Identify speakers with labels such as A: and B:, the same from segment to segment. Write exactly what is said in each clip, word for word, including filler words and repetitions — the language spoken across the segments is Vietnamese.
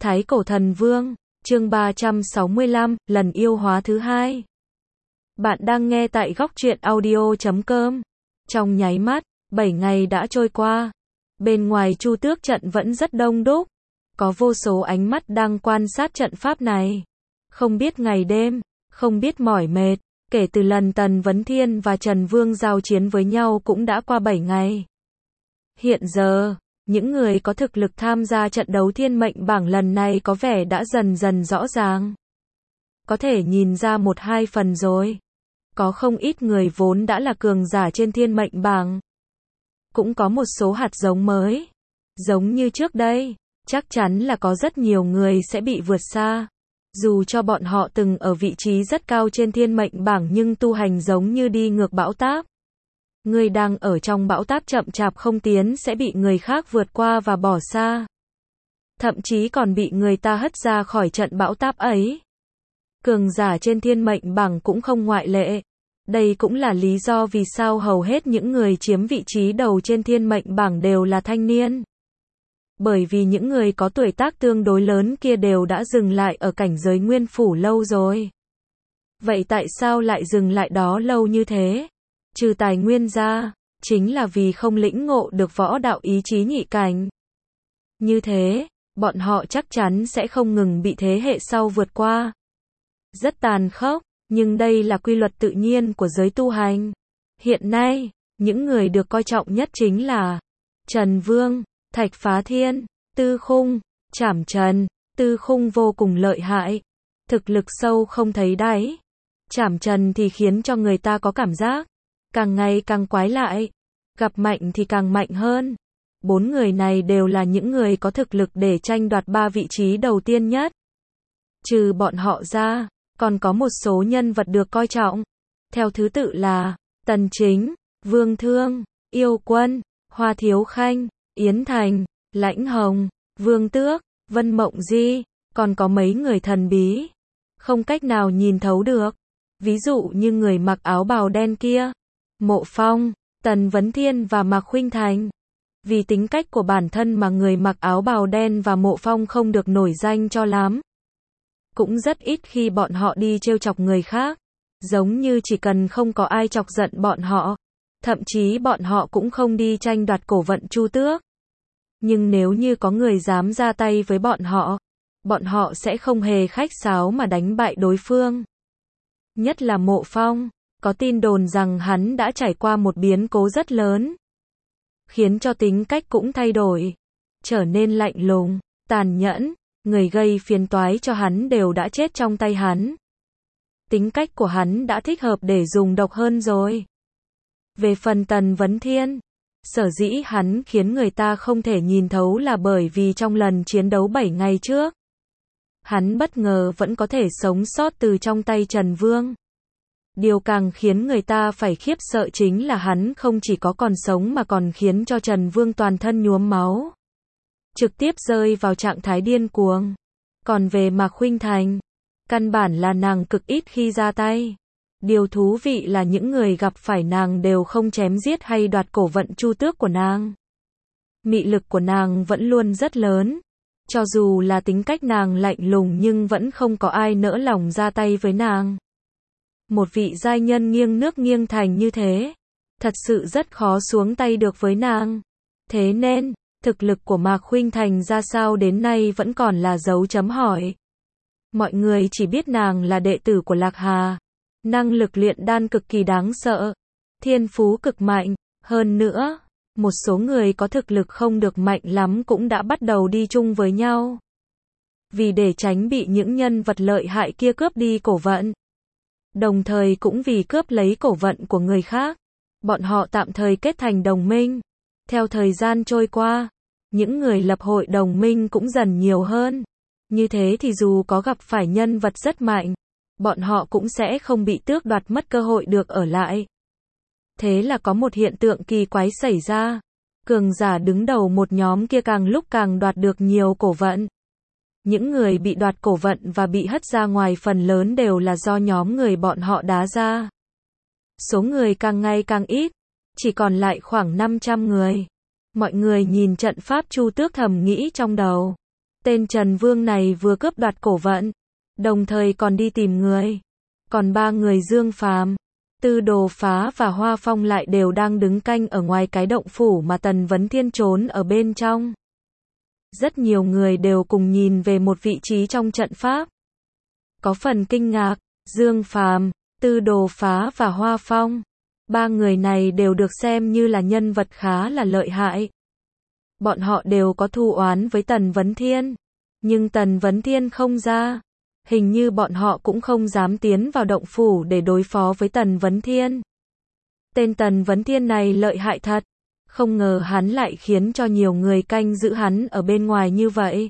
A: Thái Cổ Thần Vương, chương ba trăm sáu mươi lăm, lần yêu hóa thứ hai. Bạn đang nghe tại góc truyện audio chấm com. Trong nháy mắt, bảy ngày đã trôi qua. Bên ngoài Chu Tước trận vẫn rất đông đúc. Có vô số ánh mắt đang quan sát trận pháp này. Không biết ngày đêm, không biết mỏi mệt, kể từ lần Tần Vấn Thiên và Trần Vương giao chiến với nhau cũng đã qua bảy ngày. Hiện giờ, những người có thực lực tham gia trận đấu thiên mệnh bảng lần này có vẻ đã dần dần rõ ràng. Có thể nhìn ra một hai phần rồi. Có không ít người vốn đã là cường giả trên thiên mệnh bảng. Cũng có một số hạt giống mới. Giống như trước đây, chắc chắn là có rất nhiều người sẽ bị vượt xa. Dù cho bọn họ từng ở vị trí rất cao trên thiên mệnh bảng nhưng tu hành giống như đi ngược bão táp. Người đang ở trong bão táp chậm chạp không tiến sẽ bị người khác vượt qua và bỏ xa. Thậm chí còn bị người ta hất ra khỏi trận bão táp ấy. Cường giả trên thiên mệnh bảng cũng không ngoại lệ. Đây cũng là lý do vì sao hầu hết những người chiếm vị trí đầu trên thiên mệnh bảng đều là thanh niên. Bởi vì những người có tuổi tác tương đối lớn kia đều đã dừng lại ở cảnh giới nguyên phủ lâu rồi. Vậy tại sao lại dừng lại đó lâu như thế? Trừ tài nguyên ra, chính là vì không lĩnh ngộ được võ đạo ý chí nhị cảnh. Như thế, bọn họ chắc chắn sẽ không ngừng bị thế hệ sau vượt qua. Rất tàn khốc, nhưng đây là quy luật tự nhiên của giới tu hành. Hiện nay, những người được coi trọng nhất chính là Trần Vương, Thạch Phá Thiên, Tư Khung, Trảm Trần. Tư Khung vô cùng lợi hại, thực lực sâu không thấy đáy. Trảm Trần thì khiến cho người ta có cảm giác càng ngày càng quái lạ, gặp mạnh thì càng mạnh hơn. Bốn người này đều là những người có thực lực để tranh đoạt ba vị trí đầu tiên nhất. Trừ bọn họ ra, còn có một số nhân vật được coi trọng. Theo thứ tự là Tần Chính, Vương Thương, Yêu Quân, Hoa Thiếu Khanh, Yến Thành, Lãnh Hồng, Vương Tước, Vân Mộng Di, còn có mấy người thần bí. Không cách nào nhìn thấu được. Ví dụ như người mặc áo bào đen kia. Mộ Phong, Tần Vấn Thiên và Mạc Khuynh Thành. Vì tính cách của bản thân mà người mặc áo bào đen và Mộ Phong không được nổi danh cho lắm. Cũng rất ít khi bọn họ đi trêu chọc người khác. Giống như chỉ cần không có ai chọc giận bọn họ. Thậm chí bọn họ cũng không đi tranh đoạt cổ vận Chu Tước. Nhưng nếu như có người dám ra tay với bọn họ, bọn họ sẽ không hề khách sáo mà đánh bại đối phương. Nhất là Mộ Phong. Có tin đồn rằng hắn đã trải qua một biến cố rất lớn, khiến cho tính cách cũng thay đổi, trở nên lạnh lùng, tàn nhẫn, người gây phiền toái cho hắn đều đã chết trong tay hắn. Tính cách của hắn đã thích hợp để dùng độc hơn rồi. Về phần Tần Vấn Thiên, sở dĩ hắn khiến người ta không thể nhìn thấu là bởi vì trong lần chiến đấu bảy ngày trước, hắn bất ngờ vẫn có thể sống sót từ trong tay Trần Vương. Điều càng khiến người ta phải khiếp sợ chính là hắn không chỉ có còn sống mà còn khiến cho Trần Vương toàn thân nhuốm máu. Trực tiếp rơi vào trạng thái điên cuồng. Còn về Mạc Khuynh Thành, căn bản là nàng cực ít khi ra tay. Điều thú vị là những người gặp phải nàng đều không chém giết hay đoạt cổ vận Chu Tước của nàng. Mị lực của nàng vẫn luôn rất lớn. Cho dù là tính cách nàng lạnh lùng nhưng vẫn không có ai nỡ lòng ra tay với nàng. Một vị giai nhân nghiêng nước nghiêng thành như thế, thật sự rất khó xuống tay được với nàng. Thế nên, thực lực của Mạc Khuynh Thành ra sao đến nay vẫn còn là dấu chấm hỏi. Mọi người chỉ biết nàng là đệ tử của Lạc Hà. Năng lực luyện đan cực kỳ đáng sợ. Thiên phú cực mạnh. Hơn nữa, một số người có thực lực không được mạnh lắm cũng đã bắt đầu đi chung với nhau. Vì để tránh bị những nhân vật lợi hại kia cướp đi cổ vận. Đồng thời cũng vì cướp lấy cổ vận của người khác, bọn họ tạm thời kết thành đồng minh. Theo thời gian trôi qua, những người lập hội đồng minh cũng dần nhiều hơn. Như thế thì dù có gặp phải nhân vật rất mạnh, bọn họ cũng sẽ không bị tước đoạt mất cơ hội được ở lại. Thế là có một hiện tượng kỳ quái xảy ra. Cường giả đứng đầu một nhóm kia càng lúc càng đoạt được nhiều cổ vận. Những người bị đoạt cổ vận và bị hất ra ngoài phần lớn đều là do nhóm người bọn họ đá ra. Số người càng ngày càng ít, chỉ còn lại khoảng năm trăm người. Mọi người nhìn trận pháp Chu Tước thầm nghĩ trong đầu. Tên Trần Vương này vừa cướp đoạt cổ vận, đồng thời còn đi tìm người. Còn ba người Dương Phàm, Tư Đồ Phá và Hoa Phong lại đều đang đứng canh ở ngoài cái động phủ mà Tần Vấn Thiên trốn ở bên trong. Rất nhiều người đều cùng nhìn về một vị trí trong trận pháp. Có phần kinh ngạc, Dương Phàm, Tư Đồ Phá và Hoa Phong. Ba người này đều được xem như là nhân vật khá là lợi hại. Bọn họ đều có thù oán với Tần Vấn Thiên. Nhưng Tần Vấn Thiên không ra. Hình như bọn họ cũng không dám tiến vào động phủ để đối phó với Tần Vấn Thiên. Tên Tần Vấn Thiên này lợi hại thật. Không ngờ hắn lại khiến cho nhiều người canh giữ hắn ở bên ngoài như vậy.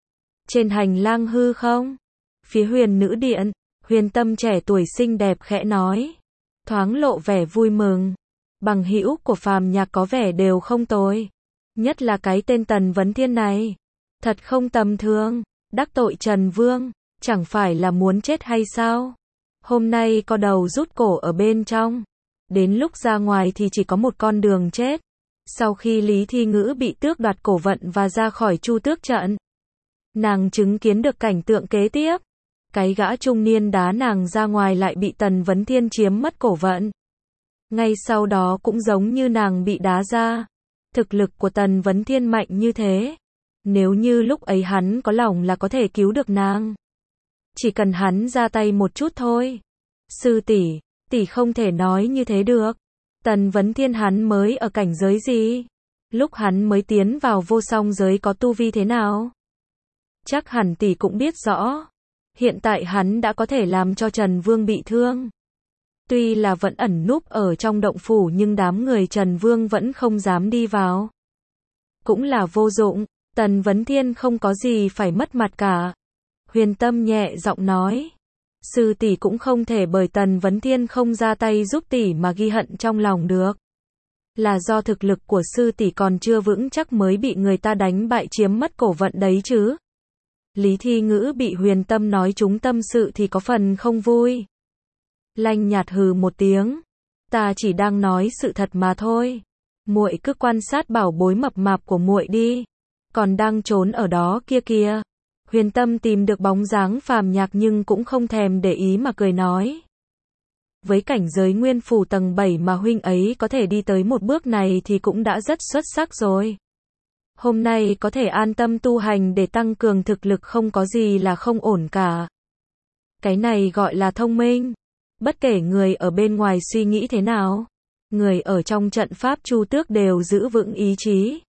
A: Trên hành lang hư không? Phía Huyền Nữ Điện, Huyền Tâm trẻ tuổi xinh đẹp khẽ nói. Thoáng lộ vẻ vui mừng. Bằng hữu của Phàm Nhạc có vẻ đều không tồi. Nhất là cái tên Tần Vấn Thiên này. Thật không tầm thường. Đắc tội Trần Vương. Chẳng phải là muốn chết hay sao? Hôm nay có đầu rút cổ ở bên trong. Đến lúc ra ngoài thì chỉ có một con đường chết. Sau khi Lý Thi Ngữ bị tước đoạt cổ vận và ra khỏi Chu Tước trận, nàng chứng kiến được cảnh tượng kế tiếp. Cái gã trung niên đá nàng ra ngoài lại bị Tần Vấn Thiên chiếm mất cổ vận. Ngay sau đó cũng giống như nàng bị đá ra. Thực lực của Tần Vấn Thiên mạnh như thế. Nếu như lúc ấy hắn có lòng là có thể cứu được nàng. Chỉ cần hắn ra tay một chút thôi. Sư tỷ, tỷ không thể nói như thế được. Tần Vấn Thiên hắn mới ở cảnh giới gì? Lúc hắn mới tiến vào vô song giới có tu vi thế nào? Chắc hẳn tỷ cũng biết rõ. Hiện tại hắn đã có thể làm cho Trần Vương bị thương. Tuy là vẫn ẩn núp ở trong động phủ nhưng đám người Trần Vương vẫn không dám đi vào. Cũng là vô dụng, Tần Vấn Thiên không có gì phải mất mặt cả. Huyền Tâm nhẹ giọng nói. Sư tỷ cũng không thể bởi Tần Vấn Thiên không ra tay giúp tỷ mà ghi hận trong lòng được. Là do thực lực của sư tỷ còn chưa vững chắc mới bị người ta đánh bại chiếm mất cổ vận đấy chứ. Lý Thi Ngữ bị Huyền Tâm nói trúng tâm sự thì có phần không vui. Lanh nhạt hừ một tiếng. Ta chỉ đang nói sự thật mà thôi. Muội cứ quan sát bảo bối mập mạp của muội đi. Còn đang trốn ở đó kia kìa. Huyền Tâm tìm được bóng dáng Phàm Nhạc nhưng cũng không thèm để ý mà cười nói. Với cảnh giới nguyên phủ tầng bảy mà huynh ấy có thể đi tới một bước này thì cũng đã rất xuất sắc rồi. Hôm nay có thể an tâm tu hành để tăng cường thực lực không có gì là không ổn cả. Cái này gọi là thông minh. Bất kể người ở bên ngoài suy nghĩ thế nào, người ở trong trận pháp Chu Tước đều giữ vững ý chí.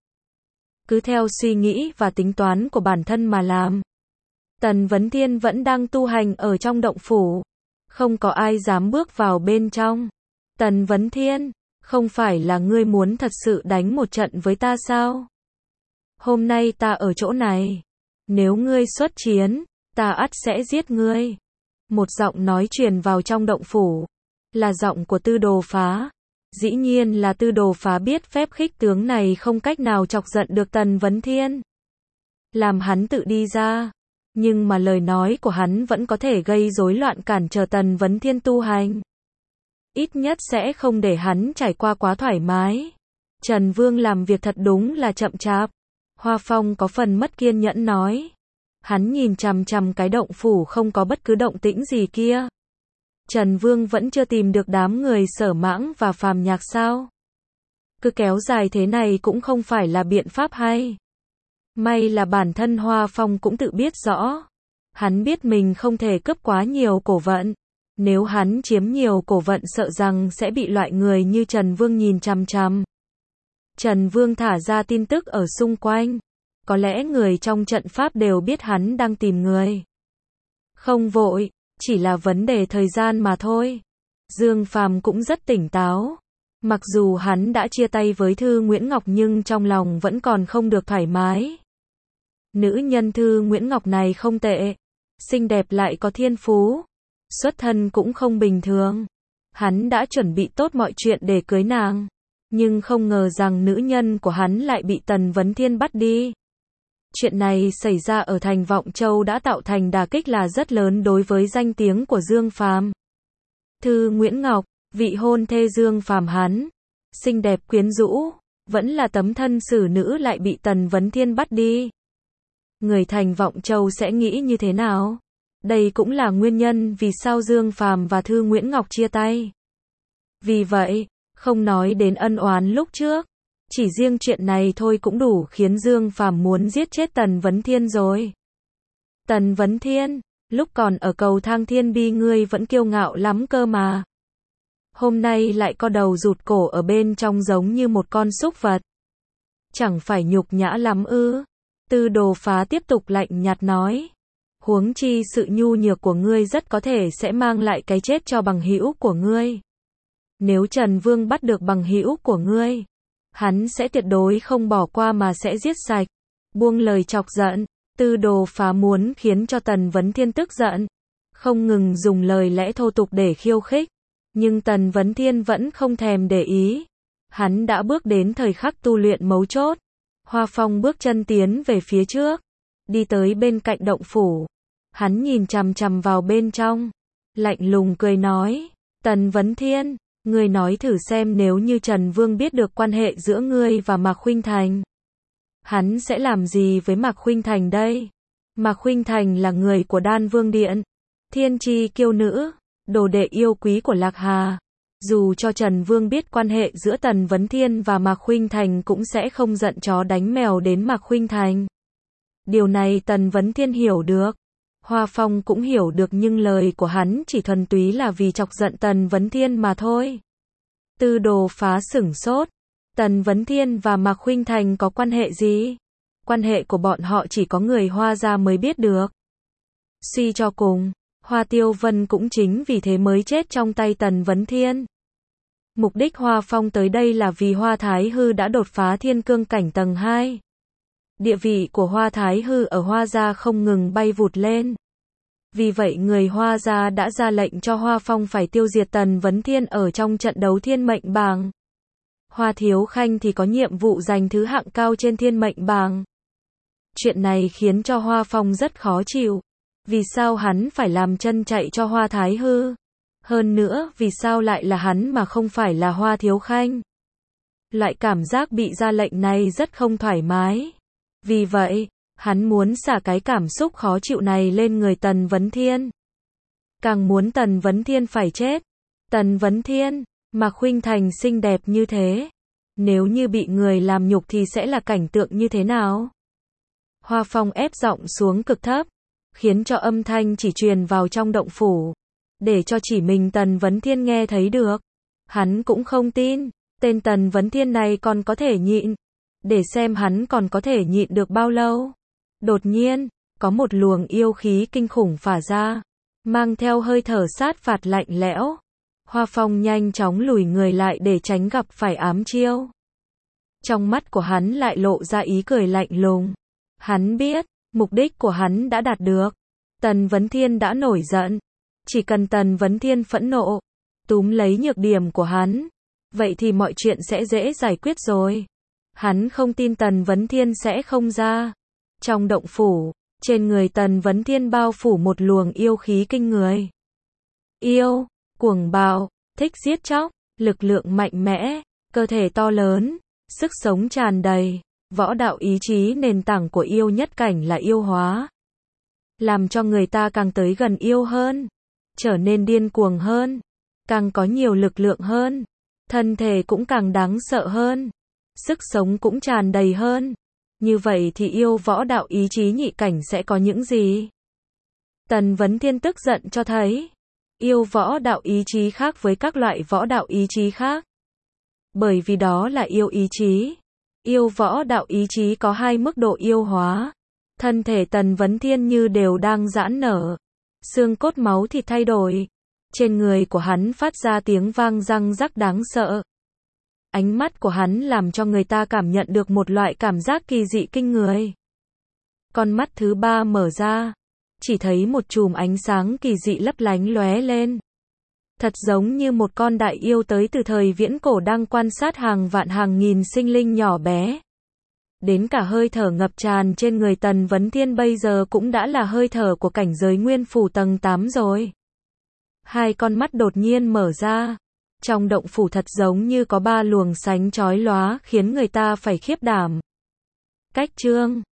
A: Cứ theo suy nghĩ và tính toán của bản thân mà làm. Tần Vấn Thiên vẫn đang tu hành ở trong động phủ. Không có ai dám bước vào bên trong. Tần Vấn Thiên, không phải là ngươi muốn thật sự đánh một trận với ta sao? Hôm nay ta ở chỗ này. Nếu ngươi xuất chiến, ta ắt sẽ giết ngươi. Một giọng nói truyền vào trong động phủ. Là giọng của Tư Đồ Phá. Dĩ nhiên là Tư Đồ Phá biết phép khích tướng này không cách nào chọc giận được Tần Vấn Thiên. Làm hắn tự đi ra. Nhưng mà lời nói của hắn vẫn có thể gây rối loạn cản trở Tần Vấn Thiên tu hành. Ít nhất sẽ không để hắn trải qua quá thoải mái. Trần Vương làm việc thật đúng là chậm chạp. Hoa Phong có phần mất kiên nhẫn nói. Hắn nhìn chằm chằm cái động phủ không có bất cứ động tĩnh gì kia. Trần Vương vẫn chưa tìm được đám người Sở Mãng và Phàm Nhạc sao? Cứ kéo dài thế này cũng không phải là biện pháp hay. May là bản thân Hoa Phong cũng tự biết rõ. Hắn biết mình không thể cướp quá nhiều cổ vận. Nếu hắn chiếm nhiều cổ vận sợ rằng sẽ bị loại người như Trần Vương nhìn chằm chằm. Trần Vương thả ra tin tức ở xung quanh. Có lẽ người trong trận pháp đều biết hắn đang tìm người. Không vội, chỉ là vấn đề thời gian mà thôi. Dương Phàm cũng rất tỉnh táo. Mặc dù hắn đã chia tay với Thư Nguyễn Ngọc nhưng trong lòng vẫn còn không được thoải mái. Nữ nhân Thư Nguyễn Ngọc này không tệ. Xinh đẹp lại có thiên phú. Xuất thân cũng không bình thường. Hắn đã chuẩn bị tốt mọi chuyện để cưới nàng. Nhưng không ngờ rằng nữ nhân của hắn lại bị Tần Vấn Thiên bắt đi. Chuyện này xảy ra ở thành Vọng Châu đã tạo thành đả kích là rất lớn đối với danh tiếng của Dương Phàm. Thư Nguyễn Ngọc, vị hôn thê Dương Phàm hắn, xinh đẹp quyến rũ, vẫn là tấm thân xử nữ lại bị Tần Vấn Thiên bắt đi. người thành Vọng Châu sẽ nghĩ như thế nào? Đây cũng là nguyên nhân vì sao Dương Phàm và Thư Nguyễn Ngọc chia tay. Vì vậy, không nói đến ân oán lúc trước, chỉ riêng chuyện này thôi cũng đủ khiến Dương Phàm muốn giết chết Tần Vấn Thiên rồi. Tần Vấn Thiên, lúc còn ở cầu thang thiên bi ngươi vẫn kiêu ngạo lắm cơ mà. Hôm nay lại co đầu rụt cổ ở bên trong giống như một con súc vật. Chẳng phải nhục nhã lắm ư? Tư Đồ Phá tiếp tục lạnh nhạt nói. Huống chi sự nhu nhược của ngươi rất có thể sẽ mang lại cái chết cho bằng hữu của ngươi. Nếu Trần Vương bắt được bằng hữu của ngươi, hắn sẽ tuyệt đối không bỏ qua mà sẽ giết sạch. Buông lời chọc giận, Tư Đồ Phá muốn khiến cho Tần Vấn Thiên tức giận, không ngừng dùng lời lẽ thô tục để khiêu khích, nhưng Tần Vấn Thiên vẫn không thèm để ý. Hắn đã bước đến thời khắc tu luyện mấu chốt. Hoa Phong bước chân tiến về phía trước, đi tới bên cạnh động phủ. Hắn nhìn chằm chằm vào bên trong, lạnh lùng cười nói, Tần Vấn Thiên, ngươi nói thử xem nếu như Trần Vương biết được quan hệ giữa ngươi và Mạc Khuynh Thành, hắn sẽ làm gì với Mạc Khuynh Thành đây? Mạc Khuynh Thành là người của Đan Vương Điện, thiên chi kiêu nữ, đồ đệ yêu quý của Lạc Hà. Dù cho Trần Vương biết quan hệ giữa Tần Vấn Thiên và Mạc Khuynh Thành cũng sẽ không giận chó đánh mèo đến Mạc Khuynh Thành. Điều này Tần Vấn Thiên hiểu được. Hoa Phong cũng hiểu được nhưng lời của hắn chỉ thuần túy là vì chọc giận Tần Vấn Thiên mà thôi. Tư Đồ Phá sửng sốt. Tần Vấn Thiên và Mạc Khuynh Thành có quan hệ gì? Quan hệ của bọn họ chỉ có người Hoa gia mới biết được. Suy cho cùng, Hoa Tiêu Vân cũng chính vì thế mới chết trong tay Tần Vấn Thiên. Mục đích Hoa Phong tới đây là vì Hoa Thái Hư đã đột phá thiên cương cảnh tầng hai. Địa vị của Hoa Thái Hư ở Hoa gia không ngừng bay vụt lên. Vì vậy người Hoa gia đã ra lệnh cho Hoa Phong phải tiêu diệt Tần Vấn Thiên ở trong trận đấu thiên mệnh bảng. Hoa Thiếu Khanh thì có nhiệm vụ giành thứ hạng cao trên thiên mệnh bảng. Chuyện này khiến cho Hoa Phong rất khó chịu. Vì sao hắn phải làm chân chạy cho Hoa Thái Hư? Hơn nữa, vì sao lại là hắn mà không phải là Hoa Thiếu Khanh? Loại cảm giác bị ra lệnh này rất không thoải mái. Vì vậy, hắn muốn xả cái cảm xúc khó chịu này lên người Tần Vấn Thiên. Càng muốn Tần Vấn Thiên phải chết. Tần Vấn Thiên, Mạc Khuynh Thành xinh đẹp như thế, nếu như bị người làm nhục thì sẽ là cảnh tượng như thế nào? Hoa Phong ép giọng xuống cực thấp, khiến cho âm thanh chỉ truyền vào trong động phủ, để cho chỉ mình Tần Vấn Thiên nghe thấy được. Hắn cũng không tin, tên Tần Vấn Thiên này còn có thể nhịn, để xem hắn còn có thể nhịn được bao lâu. Đột nhiên, có một luồng yêu khí kinh khủng phả ra, mang theo hơi thở sát phạt lạnh lẽo. Hoa Phong nhanh chóng lùi người lại để tránh gặp phải ám chiêu. Trong mắt của hắn lại lộ ra ý cười lạnh lùng. Hắn biết, mục đích của hắn đã đạt được. Tần Vấn Thiên đã nổi giận. Chỉ cần Tần Vấn Thiên phẫn nộ, túm lấy nhược điểm của hắn, vậy thì mọi chuyện sẽ dễ giải quyết rồi. Hắn không tin Tần Vấn Thiên sẽ không ra. Trong động phủ, trên người Tần Vấn Thiên bao phủ một luồng yêu khí kinh người. Yêu, cuồng bạo, thích giết chóc, lực lượng mạnh mẽ, cơ thể to lớn, sức sống tràn đầy, võ đạo ý chí nền tảng của yêu nhất cảnh là yêu hóa. Làm cho người ta càng tới gần yêu hơn, trở nên điên cuồng hơn, càng có nhiều lực lượng hơn, thân thể cũng càng đáng sợ hơn, sức sống cũng tràn đầy hơn. Như vậy thì yêu võ đạo ý chí nhị cảnh sẽ có những gì? Tần Vấn Thiên tức giận cho thấy, yêu võ đạo ý chí khác với các loại võ đạo ý chí khác. Bởi vì đó là yêu ý chí. Yêu võ đạo ý chí có hai mức độ yêu hóa. Thân thể Tần Vấn Thiên như đều đang giãn nở. Xương cốt máu thịt thay đổi. Trên người của hắn phát ra tiếng vang răng rắc đáng sợ. Ánh mắt của hắn làm cho người ta cảm nhận được một loại cảm giác kỳ dị kinh người. Con mắt thứ ba mở ra, chỉ thấy một chùm ánh sáng kỳ dị lấp lánh lóe lên. Thật giống như một con đại yêu tới từ thời viễn cổ đang quan sát hàng vạn hàng nghìn sinh linh nhỏ bé. Đến cả hơi thở ngập tràn trên người Tần Vấn Thiên bây giờ cũng đã là hơi thở của cảnh giới nguyên phủ tầng tám rồi. Hai con mắt đột nhiên mở ra. Trong động phủ thật giống như có ba luồng sánh chói lóa khiến người ta phải khiếp đảm. Cách chương